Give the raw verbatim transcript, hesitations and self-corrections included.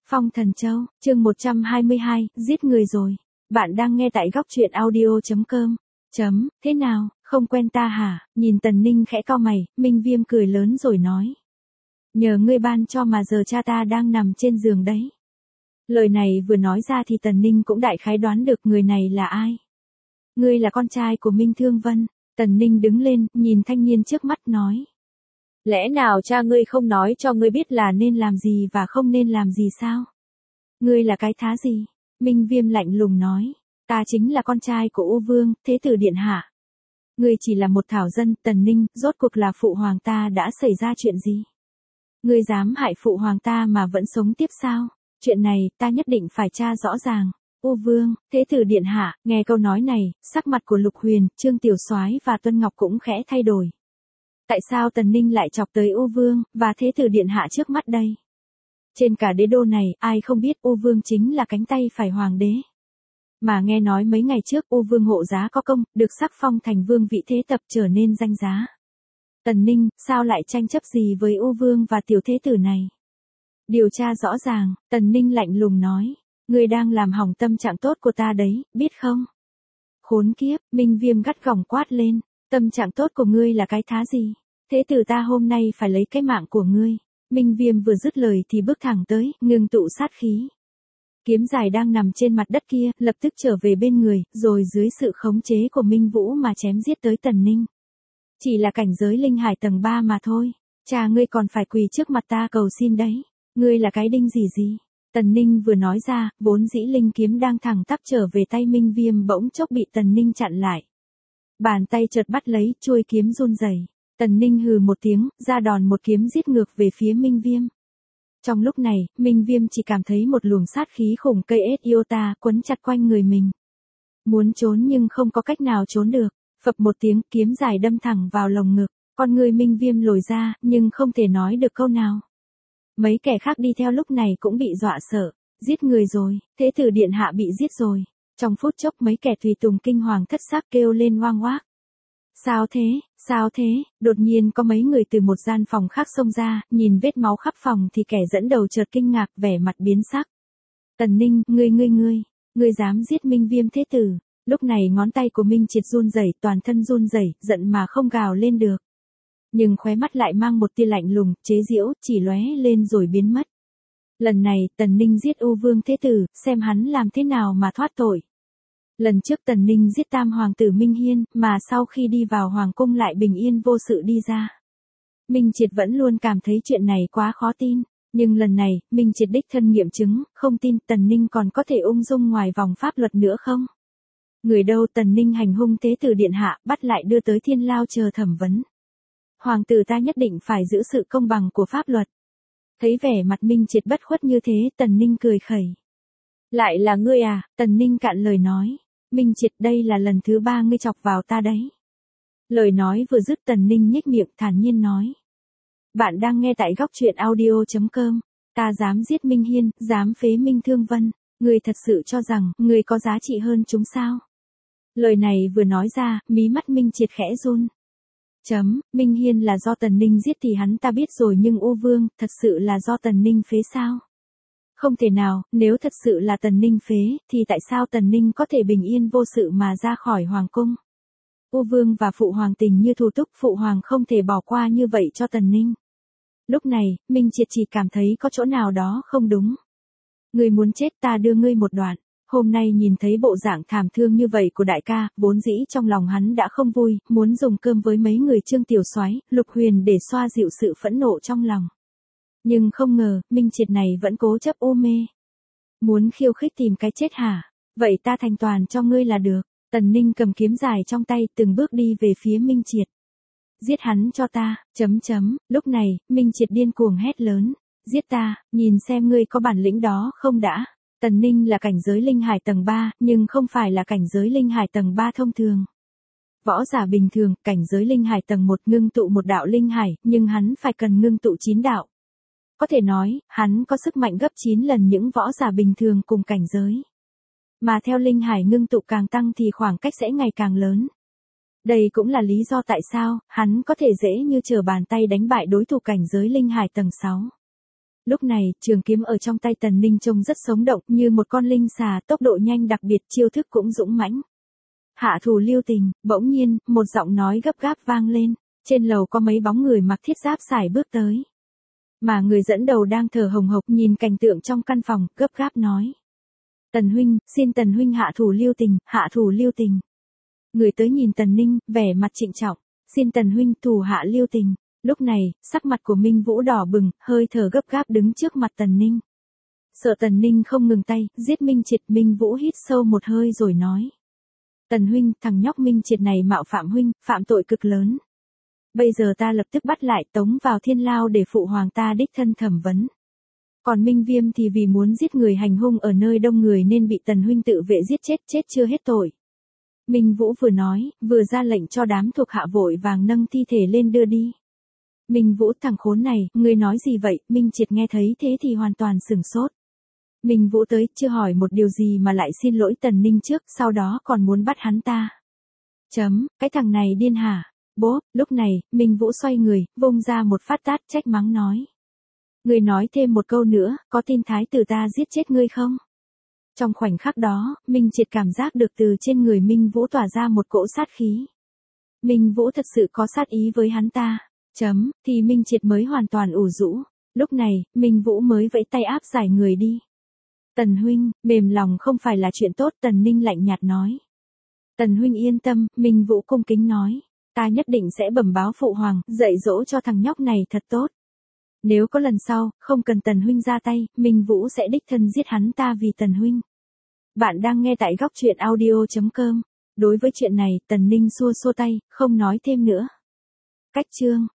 Phong Thần Châu, chương một trăm hai mươi hai, giết người rồi. Bạn đang nghe tại góc truyện audio chấm com. Chấm, thế nào, không quen ta hả? Nhìn Tần Ninh khẽ cau mày, Minh Viêm cười lớn rồi nói. Nhờ ngươi ban cho mà giờ cha ta đang nằm trên giường đấy. Lời này vừa nói ra thì Tần Ninh cũng đại khái đoán được người này là ai. Ngươi là con trai của Minh Thương Vân. Tần Ninh đứng lên, nhìn thanh niên trước mắt nói. Lẽ nào cha ngươi không nói cho ngươi biết là nên làm gì và không nên làm gì sao? Ngươi là cái thá gì? Minh Viêm lạnh lùng nói. Ta chính là con trai của U Vương, Thế tử điện hạ. Ngươi chỉ là một thảo dân. Tần Ninh, rốt cuộc là phụ hoàng ta đã xảy ra chuyện gì? Ngươi dám hại phụ hoàng ta mà vẫn sống tiếp sao? Chuyện này, ta nhất định phải tra rõ ràng. U Vương, Thế tử điện hạ, nghe câu nói này, sắc mặt của Lục Huyền, Trương Tiểu Soái và Tuân Ngọc cũng khẽ thay đổi. Tại sao Tần Ninh lại chọc tới U Vương và Thế tử điện hạ trước mắt đây? Trên cả đế đô này, ai không biết U Vương chính là cánh tay phải hoàng đế. Mà nghe nói mấy ngày trước U Vương hộ giá có công, được sắc phong thành vương vị thế tập trở nên danh giá. Tần Ninh, sao lại tranh chấp gì với U Vương và tiểu thế tử này? Điều tra rõ ràng, Tần Ninh lạnh lùng nói. Ngươi đang làm hỏng tâm trạng tốt của ta đấy, biết không? Khốn kiếp, Minh Viêm gắt gỏng quát lên. Tâm trạng tốt của ngươi là cái thá gì? Thế tử ta hôm nay phải lấy cái mạng của ngươi. Minh Viêm vừa dứt lời thì bước thẳng tới, ngưng tụ sát khí. Kiếm dài đang nằm trên mặt đất kia, lập tức trở về bên người, rồi dưới sự khống chế của Minh Vũ mà chém giết tới Tần Ninh. Chỉ là cảnh giới linh hải tầng ba mà thôi. Cha ngươi còn phải quỳ trước mặt ta cầu xin đấy. Ngươi là cái đinh gì gì? Tần Ninh vừa nói ra, vốn dĩ linh kiếm đang thẳng tắp trở về tay Minh Viêm bỗng chốc bị Tần Ninh chặn lại. Bàn tay chợt bắt lấy, chuôi kiếm run rẩy. Tần Ninh hừ một tiếng, ra đòn một kiếm giết ngược về phía Minh Viêm. Trong lúc này, Minh Viêm chỉ cảm thấy một luồng sát khí khủng cây ết iota quấn chặt quanh người mình. Muốn trốn nhưng không có cách nào trốn được. Phập một tiếng, kiếm dài đâm thẳng vào lồng ngực. Con người Minh Viêm lồi ra, nhưng không thể nói được câu nào. Mấy kẻ khác đi theo lúc này cũng bị dọa sợ. Giết người rồi, Thế tử điện hạ bị giết rồi. Trong phút chốc mấy kẻ tùy tùng kinh hoàng thất xác kêu lên oang oác. Sao thế, sao thế, đột nhiên có mấy người từ một gian phòng khác xông ra, nhìn vết máu khắp phòng thì kẻ dẫn đầu chợt kinh ngạc vẻ mặt biến sắc. Tần Ninh, ngươi ngươi ngươi, ngươi dám giết Minh Viêm thế tử. Lúc này ngón tay của Minh Triệt run rẩy, toàn thân run rẩy, giận mà không gào lên được. Nhưng khóe mắt lại mang một tia lạnh lùng, chế giễu, chỉ lóe lên rồi biến mất. Lần này, Tần Ninh giết U Vương thế tử, xem hắn làm thế nào mà thoát tội. Lần trước Tần Ninh giết tam hoàng tử Minh Hiên, mà sau khi đi vào hoàng cung lại bình yên vô sự đi ra. Minh Triệt vẫn luôn cảm thấy chuyện này quá khó tin, nhưng lần này, Minh Triệt đích thân nghiệm chứng, không tin Tần Ninh còn có thể ung dung ngoài vòng pháp luật nữa không? Người đâu Tần Ninh hành hung Thế tử điện hạ, bắt lại đưa tới thiên lao chờ thẩm vấn. Hoàng tử ta nhất định phải giữ sự công bằng của pháp luật. Thấy vẻ mặt Minh Triệt bất khuất như thế, Tần Ninh cười khẩy. Lại là ngươi à? Tần Ninh cạn lời nói. Minh Triệt, đây là lần thứ ba ngươi chọc vào ta đấy. Lời nói vừa dứt Tần Ninh nhếch miệng thản nhiên nói. Bạn đang nghe tại góc truyện audio chấm com. Ta dám giết Minh Hiên, dám phế Minh Thương Vân. Ngươi thật sự cho rằng, ngươi có giá trị hơn chúng sao? Lời này vừa nói ra, mí mắt Minh Triệt khẽ run. Chấm, Minh Hiên là do Tần Ninh giết thì hắn ta biết rồi nhưng U Vương, thật sự là do Tần Ninh phế sao? Không thể nào, nếu thật sự là Tần Ninh phế, thì tại sao Tần Ninh có thể bình yên vô sự mà ra khỏi hoàng cung? U Vương và Phụ Hoàng tình như thù túc, Phụ Hoàng không thể bỏ qua như vậy cho Tần Ninh. Lúc này, Minh Triệt chỉ cảm thấy có chỗ nào đó không đúng. Ngươi muốn chết ta đưa ngươi một đoạn. Hôm nay nhìn thấy bộ dạng thảm thương như vậy của đại ca, vốn dĩ trong lòng hắn đã không vui, muốn dùng cơm với mấy người Trương Tiểu Soái, Lục Huyền để xoa dịu sự phẫn nộ trong lòng. Nhưng không ngờ, Minh Triệt này vẫn cố chấp u mê. Muốn khiêu khích tìm cái chết hả? Vậy ta thành toàn cho ngươi là được. Tần Ninh cầm kiếm dài trong tay, từng bước đi về phía Minh Triệt. Giết hắn cho ta, chấm chấm, lúc này, Minh Triệt điên cuồng hét lớn. Giết ta, nhìn xem ngươi có bản lĩnh đó không đã. Tần Ninh là cảnh giới linh hải tầng ba, nhưng không phải là cảnh giới linh hải tầng ba thông thường. Võ giả bình thường, cảnh giới linh hải tầng một ngưng tụ một đạo linh hải, nhưng hắn phải cần ngưng tụ chín đạo. Có thể nói, hắn có sức mạnh gấp chín lần những võ giả bình thường cùng cảnh giới. Mà theo linh hải ngưng tụ càng tăng thì khoảng cách sẽ ngày càng lớn. Đây cũng là lý do tại sao, hắn có thể dễ như trở bàn tay đánh bại đối thủ cảnh giới linh hải tầng sáu. Lúc này, trường kiếm ở trong tay Tần Ninh trông rất sống động, như một con linh xà, tốc độ nhanh đặc biệt, chiêu thức cũng dũng mãnh. Hạ thủ lưu tình, bỗng nhiên, một giọng nói gấp gáp vang lên, trên lầu có mấy bóng người mặc thiết giáp sải bước tới. Mà người dẫn đầu đang thở hồng hộc nhìn cảnh tượng trong căn phòng, gấp gáp nói. Tần huynh, xin Tần huynh hạ thủ lưu tình, hạ thủ lưu tình. Người tới nhìn Tần Ninh, vẻ mặt trịnh trọng, xin Tần huynh thủ hạ lưu tình. Lúc này, sắc mặt của Minh Vũ đỏ bừng, hơi thở gấp gáp đứng trước mặt Tần Ninh. Sợ Tần Ninh không ngừng tay, giết Minh Triệt. Minh Vũ hít sâu một hơi rồi nói. Tần huynh, thằng nhóc Minh Triệt này mạo phạm huynh, phạm tội cực lớn. Bây giờ ta lập tức bắt lại, tống vào thiên lao để phụ hoàng ta đích thân thẩm vấn. Còn Minh Viêm thì vì muốn giết người hành hung ở nơi đông người nên bị Tần huynh tự vệ giết chết, chết chưa hết tội. Minh Vũ vừa nói, vừa ra lệnh cho đám thuộc hạ vội vàng nâng thi thể lên đưa đi. Minh Vũ, thằng khốn này, ngươi nói gì vậy? Minh Triệt nghe thấy thế thì hoàn toàn sửng sốt. Minh Vũ tới, chưa hỏi một điều gì mà lại xin lỗi Tần Ninh trước, sau đó còn muốn bắt hắn ta. Chấm, cái thằng này điên hả? Bố, lúc này, Minh Vũ xoay người, vung ra một phát tát trách mắng nói. Ngươi nói thêm một câu nữa, có tin thái tử ta giết chết ngươi không? Trong khoảnh khắc đó, Minh Triệt cảm giác được từ trên người Minh Vũ tỏa ra một cỗ sát khí. Minh Vũ thật sự có sát ý với hắn ta. Chấm, thì Minh Triệt mới hoàn toàn ủ rũ. Lúc này, Minh Vũ mới vẫy tay áp giải người đi. Tần huynh, mềm lòng không phải là chuyện tốt, Tần Ninh lạnh nhạt nói. Tần huynh yên tâm, Minh Vũ cung kính nói. Ta nhất định sẽ bẩm báo phụ hoàng, dạy dỗ cho thằng nhóc này thật tốt. Nếu có lần sau, không cần Tần huynh ra tay, Minh Vũ sẽ đích thân giết hắn ta vì Tần huynh. Bạn đang nghe tại góc truyện audio chấm com. Đối với chuyện này, Tần Ninh xua xua tay, không nói thêm nữa. Cách chương